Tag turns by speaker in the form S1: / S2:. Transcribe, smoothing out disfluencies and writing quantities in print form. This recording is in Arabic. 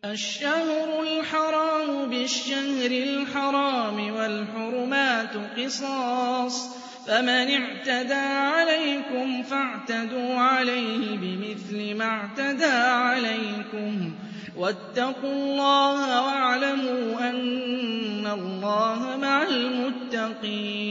S1: الشهر الحرام بالشهر الحرام والحرمات قصاص فمن اعتدى عليكم فاعتدوا عليه بمثل ما اعتدى عليكم واتقوا الله واعلموا أن الله مع المتقين